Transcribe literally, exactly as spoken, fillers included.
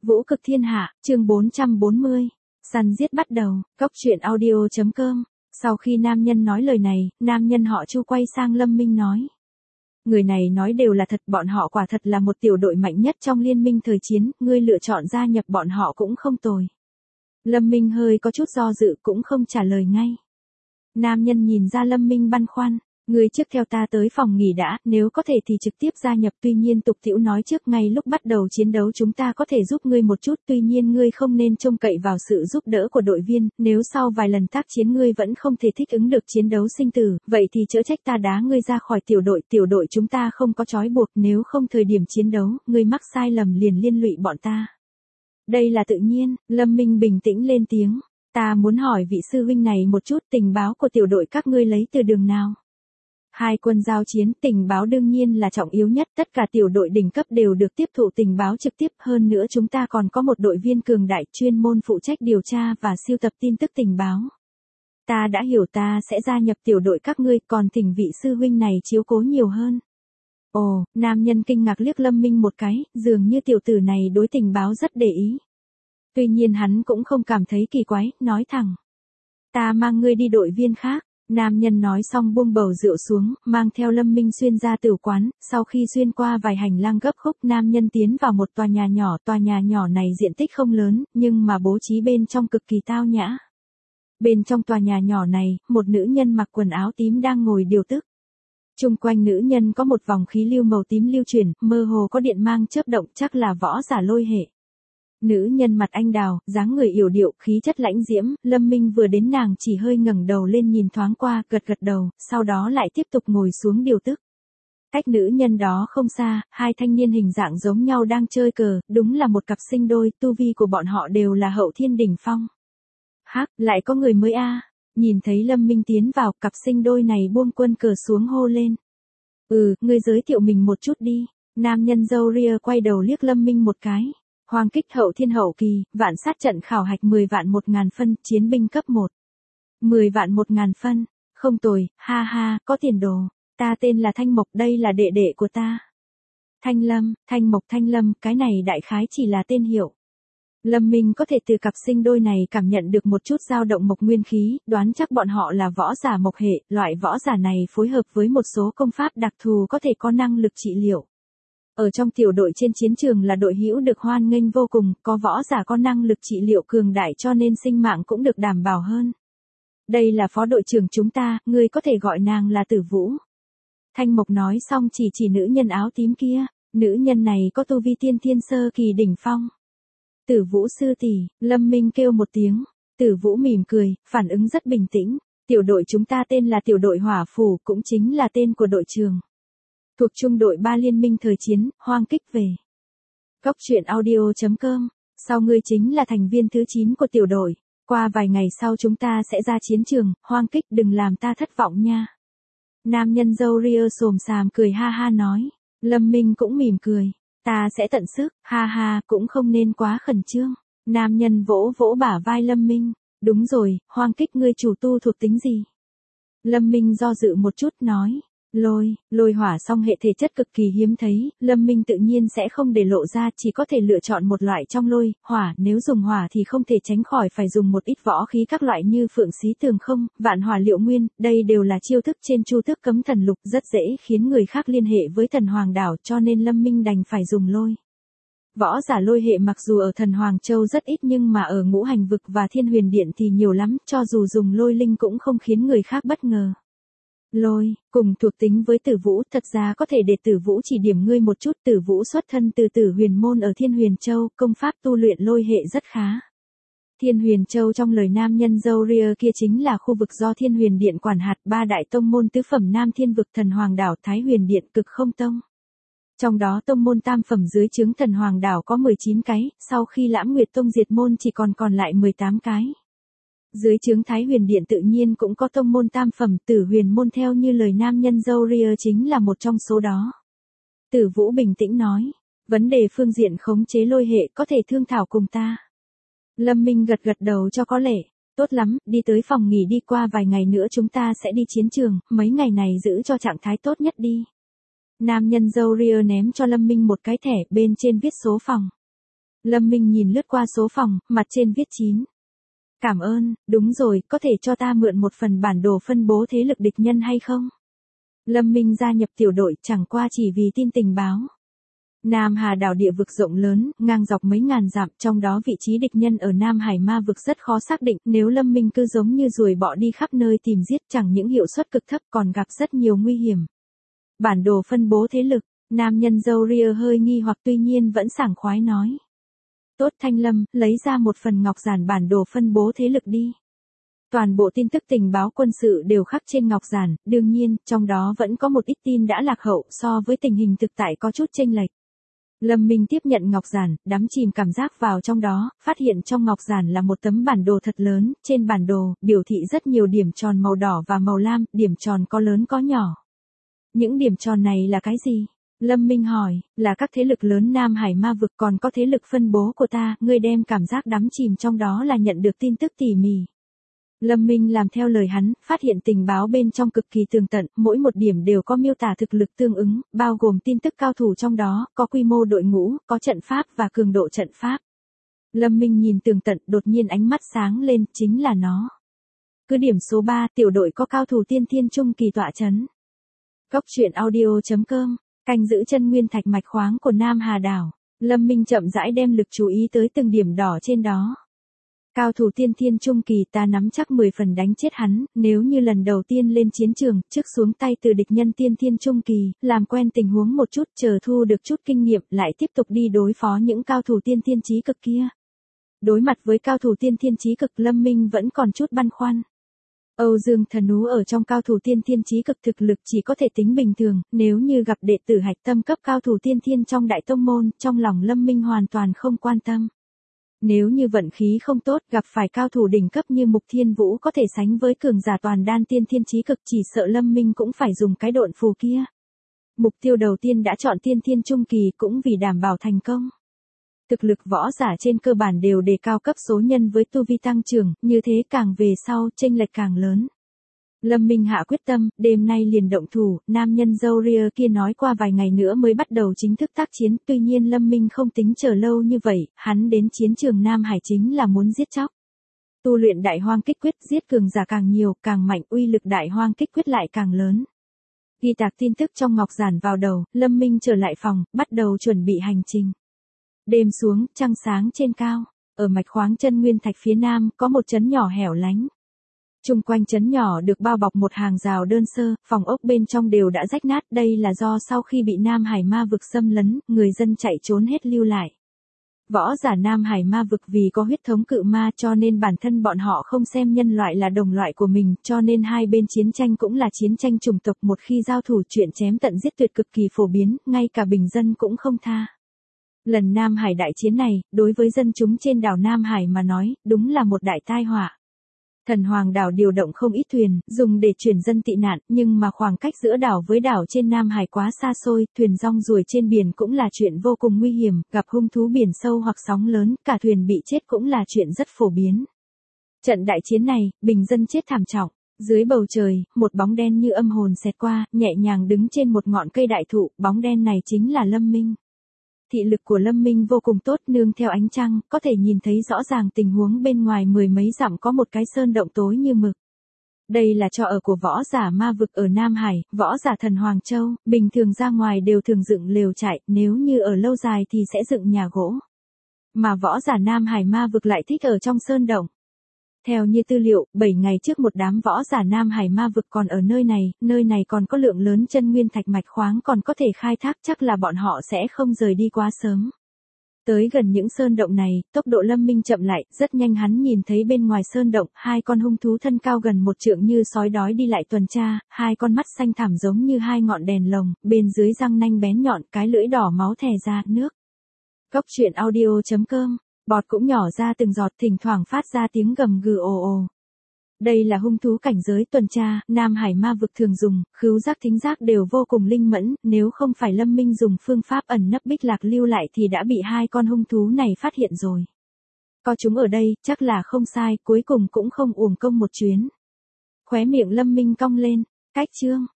Vũ cực thiên hạ, chương bốn trăm bốn mươi. Săn giết bắt đầu, cốc truyện audio chấm com. Sau khi nam nhân nói lời này, nam nhân họ Chu quay sang Lâm Minh nói. Người này nói đều là thật, bọn họ quả thật là một tiểu đội mạnh nhất trong liên minh thời chiến, ngươi lựa chọn gia nhập bọn họ cũng không tồi. Lâm Minh hơi có chút do dự cũng không trả lời ngay. Nam nhân nhìn ra Lâm Minh băn khoăn. Ngươi trước theo ta tới phòng nghỉ đã, nếu có thể thì trực tiếp gia nhập, tuy nhiên tục tĩu nói trước ngay lúc bắt đầu chiến đấu chúng ta có thể giúp ngươi một chút, tuy nhiên ngươi không nên trông cậy vào sự giúp đỡ của đội viên, nếu sau vài lần tác chiến ngươi vẫn không thể thích ứng được chiến đấu sinh tử, vậy thì chớ trách ta đá ngươi ra khỏi tiểu đội, tiểu đội chúng ta không có trói buộc, nếu không thời điểm chiến đấu, ngươi mắc sai lầm liền liên lụy bọn ta. Đây là tự nhiên, Lâm Minh bình tĩnh lên tiếng, ta muốn hỏi vị sư huynh này một chút, tình báo của tiểu đội các ngươi lấy từ đường nào? Hai quân giao chiến, tình báo đương nhiên là trọng yếu nhất, tất cả tiểu đội đỉnh cấp đều được tiếp thụ tình báo trực tiếp, hơn nữa chúng ta còn có một đội viên cường đại chuyên môn phụ trách điều tra và siêu tập tin tức tình báo. Ta đã hiểu, ta sẽ gia nhập tiểu đội các ngươi, còn thỉnh vị sư huynh này chiếu cố nhiều hơn. Ồ, nam nhân kinh ngạc liếc Lâm Minh một cái, dường như tiểu tử này đối tình báo rất để ý. Tuy nhiên hắn cũng không cảm thấy kỳ quái, nói thẳng. Ta mang ngươi đi đội viên khác. Nam nhân nói xong buông bầu rượu xuống, mang theo Lâm Minh xuyên ra tử quán, sau khi xuyên qua vài hành lang gấp khúc, nam nhân tiến vào một tòa nhà nhỏ, tòa nhà nhỏ này diện tích không lớn, nhưng mà bố trí bên trong cực kỳ tao nhã. Bên trong tòa nhà nhỏ này, một nữ nhân mặc quần áo tím đang ngồi điều tức. Chung quanh nữ nhân có một vòng khí lưu màu tím lưu chuyển, mơ hồ có điện mang chớp động, chắc là võ giả lôi hệ. Nữ nhân mặt anh đào, dáng người yểu điệu, khí chất lãnh diễm, Lâm Minh vừa đến nàng chỉ hơi ngẩng đầu lên nhìn thoáng qua, gật gật đầu, sau đó lại tiếp tục ngồi xuống điều tức. Cách nữ nhân đó không xa, hai thanh niên hình dạng giống nhau đang chơi cờ, đúng là một cặp sinh đôi, tu vi của bọn họ đều là hậu thiên đỉnh phong. Hắc, lại có người mới a. Nhìn thấy Lâm Minh tiến vào, cặp sinh đôi này buông quân cờ xuống hô lên. Ừ, ngươi giới thiệu mình một chút đi. Nam nhân râu ria quay đầu liếc Lâm Minh một cái. Hoàng kích hậu thiên hậu kỳ, vạn sát trận khảo hạch mười vạn một ngàn phân, chiến binh cấp một. mười vạn một ngàn phân, không tồi, ha ha, có tiền đồ. Ta tên là Thanh Mộc, đây là đệ đệ của ta. Thanh Lâm, Thanh Mộc Thanh Lâm, cái này đại khái chỉ là tên hiệu. Lâm Minh có thể từ cặp sinh đôi này cảm nhận được một chút dao động mộc nguyên khí, đoán chắc bọn họ là võ giả mộc hệ, loại võ giả này phối hợp với một số công pháp đặc thù có thể có năng lực trị liệu. Ở trong tiểu đội trên chiến trường là đội hữu được hoan nghênh vô cùng, có võ giả có năng lực trị liệu cường đại cho nên sinh mạng cũng được đảm bảo hơn. Đây là phó đội trưởng chúng ta, ngươi có thể gọi nàng là Tử Vũ. Thanh Mộc nói xong chỉ chỉ nữ nhân áo tím kia, nữ nhân này có tu vi tiên thiên sơ kỳ đỉnh phong. Tử Vũ sư tỷ, Lâm Minh kêu một tiếng, Tử Vũ mỉm cười, phản ứng rất bình tĩnh, tiểu đội chúng ta tên là tiểu đội Hỏa Phủ, cũng chính là tên của đội trưởng. Thuộc trung đội ba liên minh thời chiến, hoang kích về. Cốc truyện audio chấm com, sau ngươi chính là thành viên thứ chín của tiểu đội, qua vài ngày sau chúng ta sẽ ra chiến trường, hoang kích đừng làm ta thất vọng nha. Nam nhân râu ria xồm xàm cười ha ha nói, Lâm Minh cũng mỉm cười, ta sẽ tận sức, ha ha, cũng không nên quá khẩn trương. Nam nhân vỗ vỗ bả vai Lâm Minh, đúng rồi, hoang kích ngươi chủ tu thuộc tính gì? Lâm Minh do dự một chút nói. Lôi, lôi hỏa song hệ thể chất cực kỳ hiếm thấy, Lâm Minh tự nhiên sẽ không để lộ ra, chỉ có thể lựa chọn một loại trong lôi, hỏa, nếu dùng hỏa thì không thể tránh khỏi phải dùng một ít võ khí các loại như phượng xí tường không, vạn hỏa liệu nguyên, đây đều là chiêu thức trên chu tước cấm thần lục rất dễ khiến người khác liên hệ với thần hoàng đảo cho nên Lâm Minh đành phải dùng lôi. Võ giả lôi hệ mặc dù ở thần Hoàng Châu rất ít nhưng mà ở ngũ hành vực và thiên huyền điện thì nhiều lắm, cho dù dùng lôi linh cũng không khiến người khác bất ngờ. Lôi, cùng thuộc tính với Tử Vũ, thật ra có thể để Tử Vũ chỉ điểm ngươi một chút, Tử Vũ xuất thân từ Tử Huyền môn ở Thiên Huyền Châu, công pháp tu luyện lôi hệ rất khá. Thiên Huyền Châu trong lời nam nhân râu ria kia chính là khu vực do Thiên Huyền Điện quản hạt, ba đại tông môn tứ phẩm Nam Thiên vực Thần Hoàng đảo, Thái Huyền Điện, Cực Không tông. Trong đó tông môn tam phẩm dưới trướng Thần Hoàng đảo có mười chín cái, sau khi Lãm Nguyệt tông diệt môn chỉ còn còn lại mười tám cái. Dưới trướng Thái Huyền Điện tự nhiên cũng có tông môn tam phẩm, Tử Huyền môn theo như lời nam nhân râu ria chính là một trong số đó. Tử Vũ bình tĩnh nói, vấn đề phương diện khống chế lôi hệ có thể thương thảo cùng ta. Lâm Minh gật gật đầu cho có lệ, tốt lắm, đi tới phòng nghỉ đi, qua vài ngày nữa chúng ta sẽ đi chiến trường, mấy ngày này giữ cho trạng thái tốt nhất đi. Nam nhân râu ria ném cho Lâm Minh một cái thẻ, bên trên viết số phòng. Lâm Minh nhìn lướt qua số phòng, mặt trên viết chín. Cảm ơn, đúng rồi, có thể cho ta mượn một phần bản đồ phân bố thế lực địch nhân hay không? Lâm Minh gia nhập tiểu đội chẳng qua chỉ vì tin tình báo. Nam Hà đảo địa vực rộng lớn, ngang dọc mấy ngàn dặm, trong đó vị trí địch nhân ở Nam Hải ma vực rất khó xác định, nếu Lâm Minh cứ giống như ruồi bọ đi khắp nơi tìm giết chẳng những hiệu suất cực thấp còn gặp rất nhiều nguy hiểm. Bản đồ phân bố thế lực, nam nhân râu ria hơi nghi hoặc tuy nhiên vẫn sảng khoái nói. Tốt Thanh Lâm, lấy ra một phần ngọc giản bản đồ phân bố thế lực đi. Toàn bộ tin tức tình báo quân sự đều khắc trên ngọc giản, đương nhiên, trong đó vẫn có một ít tin đã lạc hậu so với tình hình thực tại có chút chênh lệch. Lâm Minh tiếp nhận ngọc giản, đắm chìm cảm giác vào trong đó, phát hiện trong ngọc giản là một tấm bản đồ thật lớn, trên bản đồ, biểu thị rất nhiều điểm tròn màu đỏ và màu lam, điểm tròn có lớn có nhỏ. Những điểm tròn này là cái gì? Lâm Minh hỏi, là các thế lực lớn Nam Hải ma vực còn có thế lực phân bố của ta, ngươi đem cảm giác đắm chìm trong đó là nhận được tin tức tỉ mỉ. Lâm Minh làm theo lời hắn, phát hiện tình báo bên trong cực kỳ tường tận, mỗi một điểm đều có miêu tả thực lực tương ứng, bao gồm tin tức cao thủ trong đó, có quy mô đội ngũ, có trận pháp và cường độ trận pháp. Lâm Minh nhìn tường tận, đột nhiên ánh mắt sáng lên, chính là nó. Cứ điểm số ba, tiểu đội có cao thủ tiên thiên trung kỳ tọa chấn. Cốc truyện audio chấm com, canh giữ chân nguyên thạch mạch khoáng của Nam Hà đảo. Lâm Minh chậm rãi đem lực chú ý tới từng điểm đỏ trên đó. Cao thủ tiên thiên trung kỳ ta nắm chắc mười phần đánh chết hắn, nếu như lần đầu tiên lên chiến trường, trước xuống tay từ địch nhân tiên thiên trung kỳ, làm quen tình huống một chút, chờ thu được chút kinh nghiệm, lại tiếp tục đi đối phó những cao thủ tiên thiên chí cực kia. Đối mặt với cao thủ tiên thiên chí cực, Lâm Minh vẫn còn chút băn khoăn. Âu Dương Thần Ú ở trong cao thủ tiên thiên chí cực thực lực chỉ có thể tính bình thường, nếu như gặp đệ tử hạch tâm cấp cao thủ tiên thiên trong đại tông môn, trong lòng Lâm Minh hoàn toàn không quan tâm. Nếu như vận khí không tốt, gặp phải cao thủ đỉnh cấp như Mục Thiên Vũ có thể sánh với cường giả toàn đan tiên thiên chí cực, chỉ sợ Lâm Minh cũng phải dùng cái độn phù kia. Mục tiêu đầu tiên đã chọn tiên thiên trung kỳ cũng vì đảm bảo thành công. Thực lực võ giả trên cơ bản đều đề cao cấp số nhân với tu vi tăng trưởng, như thế càng về sau, chênh lệch càng lớn. Lâm Minh hạ quyết tâm, đêm nay liền động thủ, nam nhân râu ria kia nói qua vài ngày nữa mới bắt đầu chính thức tác chiến, tuy nhiên Lâm Minh không tính chờ lâu như vậy, hắn đến chiến trường Nam Hải chính là muốn giết chóc. Tu luyện đại hoang kích quyết, giết cường giả càng nhiều, càng mạnh, uy lực đại hoang kích quyết lại càng lớn. Ghi tạc tin tức trong ngọc giản vào đầu, Lâm Minh trở lại phòng, bắt đầu chuẩn bị hành trình. Đêm xuống, trăng sáng trên cao, ở mạch khoáng chân nguyên thạch phía nam, có một trấn nhỏ hẻo lánh. Trung quanh trấn nhỏ được bao bọc một hàng rào đơn sơ, phòng ốc bên trong đều đã rách nát, đây là do sau khi bị Nam Hải ma vực xâm lấn, người dân chạy trốn hết lưu lại. Võ giả Nam Hải ma vực vì có huyết thống cự ma cho nên bản thân bọn họ không xem nhân loại là đồng loại của mình, cho nên hai bên chiến tranh cũng là chiến tranh chủng tộc, một khi giao thủ chuyện chém tận giết tuyệt cực kỳ phổ biến, ngay cả bình dân cũng không tha. Lần Nam Hải đại chiến này, đối với dân chúng trên đảo Nam Hải mà nói, đúng là một đại tai họa. Thần Hoàng đảo điều động không ít thuyền, dùng để chuyển dân tị nạn, nhưng mà khoảng cách giữa đảo với đảo trên Nam Hải quá xa xôi, thuyền rong ruổi trên biển cũng là chuyện vô cùng nguy hiểm, gặp hung thú biển sâu hoặc sóng lớn, cả thuyền bị chết cũng là chuyện rất phổ biến. Trận đại chiến này, bình dân chết thảm trọng. Dưới bầu trời, một bóng đen như âm hồn xẹt qua, nhẹ nhàng đứng trên một ngọn cây đại thụ, bóng đen này chính là Lâm Minh. Thị lực của Lâm Minh vô cùng tốt, nương theo ánh trăng, có thể nhìn thấy rõ ràng tình huống bên ngoài mười mấy dặm có một cái sơn động tối như mực. Đây là trọ ở của võ giả ma vực ở Nam Hải, võ giả thần Hoàng Châu, bình thường ra ngoài đều thường dựng lều trại, nếu như ở lâu dài thì sẽ dựng nhà gỗ. Mà võ giả Nam Hải ma vực lại thích ở trong sơn động. Theo như tư liệu, bảy ngày trước một đám võ giả Nam Hải ma vực còn ở nơi này, nơi này còn có lượng lớn chân nguyên thạch mạch khoáng còn có thể khai thác, chắc là bọn họ sẽ không rời đi quá sớm. Tới gần những sơn động này, tốc độ Lâm Minh chậm lại, rất nhanh hắn nhìn thấy bên ngoài sơn động, hai con hung thú thân cao gần một trượng như sói đói đi lại tuần tra, hai con mắt xanh thẳm giống như hai ngọn đèn lồng, bên dưới răng nanh bén nhọn, cái lưỡi đỏ máu thè ra, nước. Cốc truyện audio chấm com, bọt cũng nhỏ ra từng giọt, thỉnh thoảng phát ra tiếng gầm gừ ồ ồ. Đây là hung thú cảnh giới tuần tra, Nam Hải ma vực thường dùng, khứu giác thính giác đều vô cùng linh mẫn, nếu không phải Lâm Minh dùng phương pháp ẩn nấp bích lạc lưu lại thì đã bị hai con hung thú này phát hiện rồi. Có chúng ở đây, chắc là không sai, cuối cùng cũng không uổng công một chuyến. Khóe miệng Lâm Minh cong lên, cách chương.